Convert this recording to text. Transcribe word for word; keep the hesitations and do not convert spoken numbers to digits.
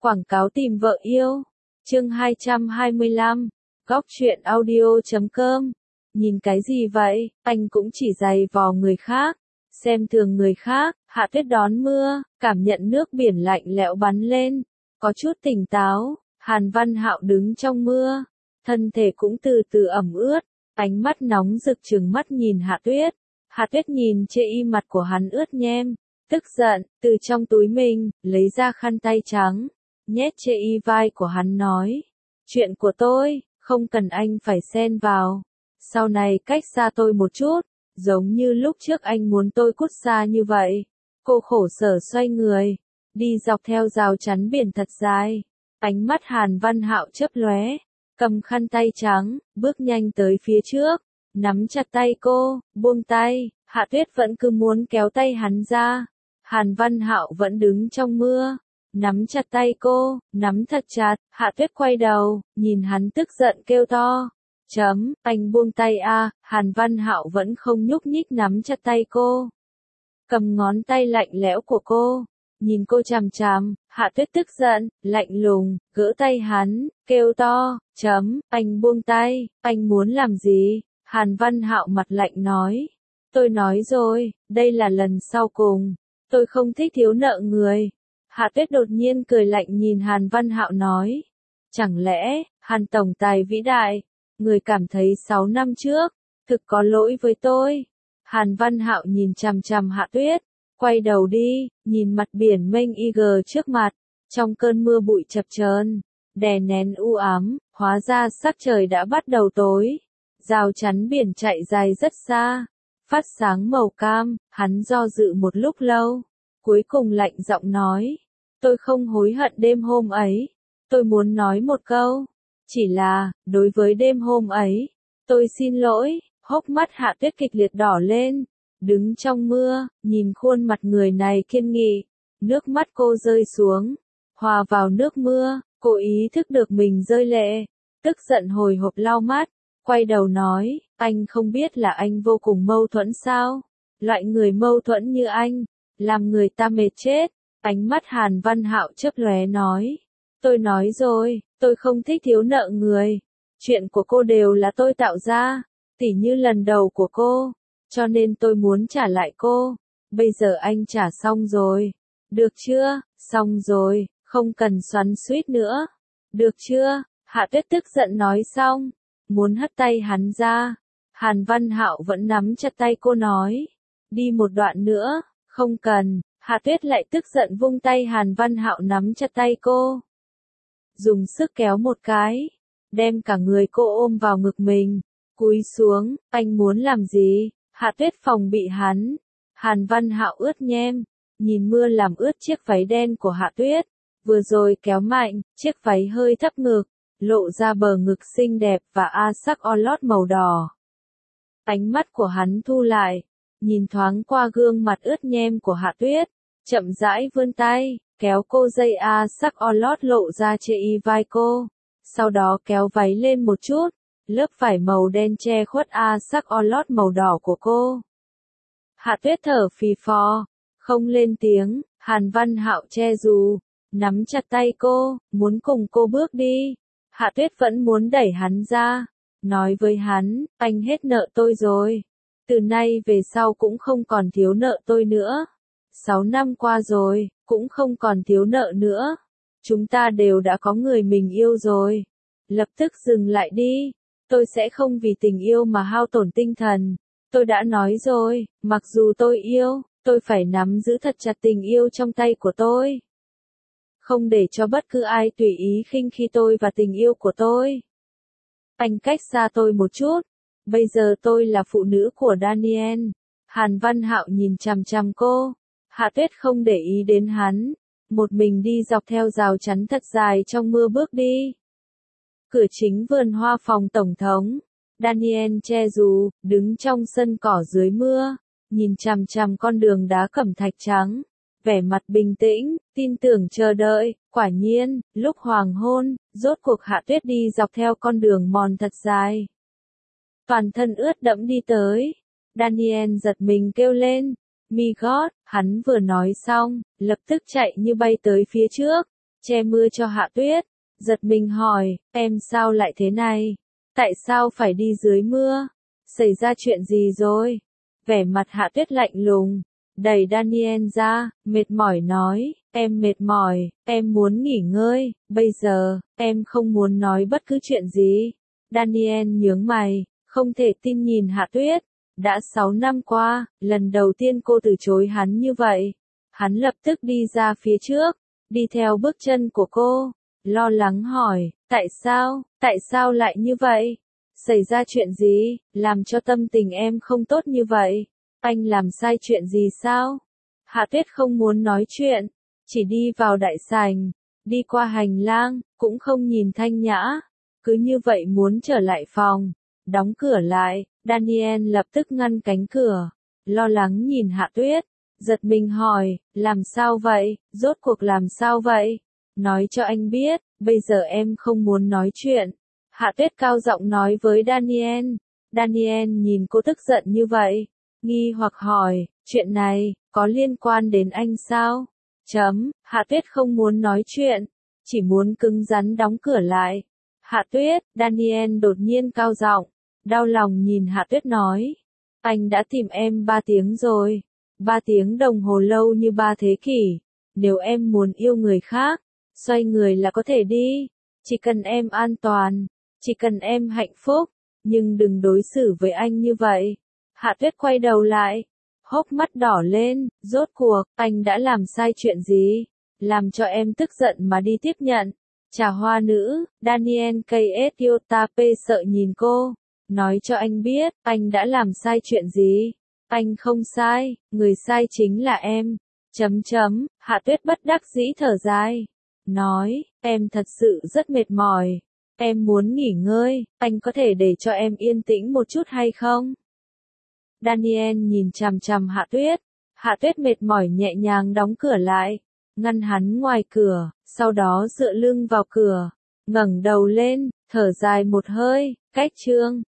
Quảng cáo tìm vợ yêu. Chương hai trăm hai mươi lăm. Góc truyện audio chấm com. Nhìn cái gì vậy, anh cũng chỉ giày vò người khác, xem thường người khác. Hạ Tuyết đón mưa, cảm nhận nước biển lạnh lẽo bắn lên, có chút tỉnh táo. Hàn Văn Hạo đứng trong mưa, thân thể cũng từ từ ẩm ướt, ánh mắt nóng rực trừng mắt nhìn Hạ Tuyết. Hạ Tuyết nhìn chê y mặt của hắn ướt nhem, tức giận, từ trong túi mình, lấy ra khăn tay trắng, nhét chê y vai của hắn nói. Chuyện của tôi, không cần anh phải xen vào. Sau này cách xa tôi một chút, giống như lúc trước anh muốn tôi cút xa như vậy. Cô khổ sở xoay người, đi dọc theo rào chắn biển thật dài. Ánh mắt Hàn Văn Hạo chớp lóe, cầm khăn tay trắng, bước nhanh tới phía trước, nắm chặt tay cô, buông tay. Hạ Tuyết vẫn cứ muốn kéo tay hắn ra. Hàn Văn Hạo vẫn đứng trong mưa, nắm chặt tay cô, nắm thật chặt. Hạ Tuyết quay đầu, nhìn hắn tức giận kêu to. Chấm, anh buông tay a. Hàn Văn Hạo vẫn không nhúc nhích nắm chặt tay cô, cầm ngón tay lạnh lẽo của cô, nhìn cô chằm chằm. Hạ Tuyết tức giận, lạnh lùng, gỡ tay hắn, kêu to. Chấm, anh buông tay, anh muốn làm gì? Hàn Văn Hạo mặt lạnh nói. Tôi nói rồi, đây là lần sau cùng, tôi không thích thiếu nợ người. Hạ Tuyết đột nhiên cười lạnh nhìn Hàn Văn Hạo nói. Chẳng lẽ, Hàn tổng tài vĩ đại, người cảm thấy sáu năm trước, thực có lỗi với tôi? Hàn Văn Hạo nhìn chằm chằm Hạ Tuyết, quay đầu đi, nhìn mặt biển mênh ig trước mặt, trong cơn mưa bụi chập chờn, đè nén u ám, hóa ra sắc trời đã bắt đầu tối. Rào chắn biển chạy dài rất xa, phát sáng màu cam. Hắn do dự một lúc lâu, cuối cùng lạnh giọng nói. Tôi không hối hận đêm hôm ấy, tôi muốn nói một câu, chỉ là, đối với đêm hôm ấy, tôi xin lỗi. Hốc mắt Hạ Tuyết kịch liệt đỏ lên, đứng trong mưa, nhìn khuôn mặt người này kiên nghị, nước mắt cô rơi xuống, hòa vào nước mưa. Cô ý thức được mình rơi lệ, tức giận hồi hộp lau mắt, quay đầu nói. Anh không biết là anh vô cùng mâu thuẫn sao? Loại người mâu thuẫn như anh, làm người ta mệt chết. Ánh mắt Hàn Văn Hạo chớp lóe nói. Tôi nói rồi, tôi không thích thiếu nợ người. Chuyện của cô đều là tôi tạo ra, tỉ như lần đầu của cô, cho nên tôi muốn trả lại cô. Bây giờ anh trả xong rồi, được chưa? Xong rồi, không cần xoắn xuýt nữa, được chưa? Hạ Tuyết tức giận nói xong, muốn hất tay hắn ra. Hàn Văn Hạo vẫn nắm chặt tay cô nói. Đi một đoạn nữa, không cần. Hạ Tuyết lại tức giận vung tay Hàn Văn Hạo nắm chặt tay cô, dùng sức kéo một cái, đem cả người cô ôm vào ngực mình, cúi xuống. Anh muốn làm gì? Hạ Tuyết phòng bị hắn. Hàn Văn Hạo ướt nhem, nhìn mưa làm ướt chiếc váy đen của Hạ Tuyết, vừa rồi kéo mạnh, chiếc váy hơi thấp ngực, lộ ra bờ ngực xinh đẹp và a sắc o lót màu đỏ. Ánh mắt của hắn thu lại, nhìn thoáng qua gương mặt ướt nhem của Hạ Tuyết, chậm rãi vươn tay, kéo cô dây a sắc o lót lộ ra chê y vai cô, sau đó kéo váy lên một chút, lớp vải màu đen che khuất a sắc o lót màu đỏ của cô. Hạ Tuyết thở phì phò, không lên tiếng. Hàn Văn Hạo che dù, nắm chặt tay cô, muốn cùng cô bước đi. Hạ Tuyết vẫn muốn đẩy hắn ra, nói với hắn, anh hết nợ tôi rồi. Từ nay về sau cũng không còn thiếu nợ tôi nữa. Sáu năm qua rồi, cũng không còn thiếu nợ nữa. Chúng ta đều đã có người mình yêu rồi. Lập tức dừng lại đi. Tôi sẽ không vì tình yêu mà hao tổn tinh thần. Tôi đã nói rồi, mặc dù tôi yêu, tôi phải nắm giữ thật chặt tình yêu trong tay của tôi. Không để cho bất cứ ai tùy ý khinh khi tôi và tình yêu của tôi. Anh cách xa tôi một chút. Bây giờ tôi là phụ nữ của Daniel. Hàn Văn Hạo nhìn chằm chằm cô. Hạ Tuyết không để ý đến hắn, một mình đi dọc theo rào chắn thật dài trong mưa bước đi. Cửa chính vườn hoa phòng tổng thống. Daniel che dù, đứng trong sân cỏ dưới mưa, nhìn chằm chằm con đường đá cẩm thạch trắng, vẻ mặt bình tĩnh, tin tưởng chờ đợi. Quả nhiên, lúc hoàng hôn, rốt cuộc Hạ Tuyết đi dọc theo con đường mòn thật dài, toàn thân ướt đẫm đi tới. Daniel giật mình kêu lên. My God, hắn vừa nói xong, lập tức chạy như bay tới phía trước, che mưa cho Hạ Tuyết, giật mình hỏi, em sao lại thế này? Tại sao phải đi dưới mưa? Xảy ra chuyện gì rồi? Vẻ mặt Hạ Tuyết lạnh lùng, đẩy Daniel ra, mệt mỏi nói, em mệt mỏi, em muốn nghỉ ngơi, bây giờ, em không muốn nói bất cứ chuyện gì. Daniel nhướng mày, không thể tin nhìn Hạ Tuyết, đã sáu năm qua, lần đầu tiên cô từ chối hắn như vậy. Hắn lập tức đi ra phía trước, đi theo bước chân của cô, lo lắng hỏi, tại sao, tại sao lại như vậy? Xảy ra chuyện gì, làm cho tâm tình em không tốt như vậy? Anh làm sai chuyện gì sao? Hạ Tuyết không muốn nói chuyện, chỉ đi vào đại sảnh, đi qua hành lang, cũng không nhìn Thanh Nhã, cứ như vậy muốn trở lại phòng, đóng cửa lại. Daniel lập tức ngăn cánh cửa, lo lắng nhìn Hạ Tuyết, giật mình hỏi, làm sao vậy, rốt cuộc làm sao vậy? Nói cho anh biết, bây giờ em không muốn nói chuyện. Hạ Tuyết cao giọng nói với Daniel. Daniel nhìn cô tức giận như vậy, nghi hoặc hỏi, chuyện này, có liên quan đến anh sao? Chấm, Hạ Tuyết không muốn nói chuyện, chỉ muốn cứng rắn đóng cửa lại. Hạ Tuyết, Daniel đột nhiên cao giọng, đau lòng nhìn Hạ Tuyết nói, anh đã tìm em ba tiếng rồi, ba tiếng đồng hồ lâu như ba thế kỷ, nếu em muốn yêu người khác, xoay người là có thể đi, chỉ cần em an toàn, chỉ cần em hạnh phúc, nhưng đừng đối xử với anh như vậy. Hạ Tuyết quay đầu lại, hốc mắt đỏ lên, rốt cuộc, anh đã làm sai chuyện gì, làm cho em tức giận mà đi tiếp nhận. Trà hoa nữ, Daniel Kyotape sợ nhìn cô, nói cho anh biết, anh đã làm sai chuyện gì. Anh không sai, người sai chính là em. Chấm chấm, Hạ Tuyết bất đắc dĩ thở dài, nói, em thật sự rất mệt mỏi, em muốn nghỉ ngơi, anh có thể để cho em yên tĩnh một chút hay không? Daniel nhìn chằm chằm Hạ Tuyết, Hạ Tuyết mệt mỏi nhẹ nhàng đóng cửa lại, ngăn hắn ngoài cửa, sau đó dựa lưng vào cửa, ngẩng đầu lên, thở dài một hơi, cách chương.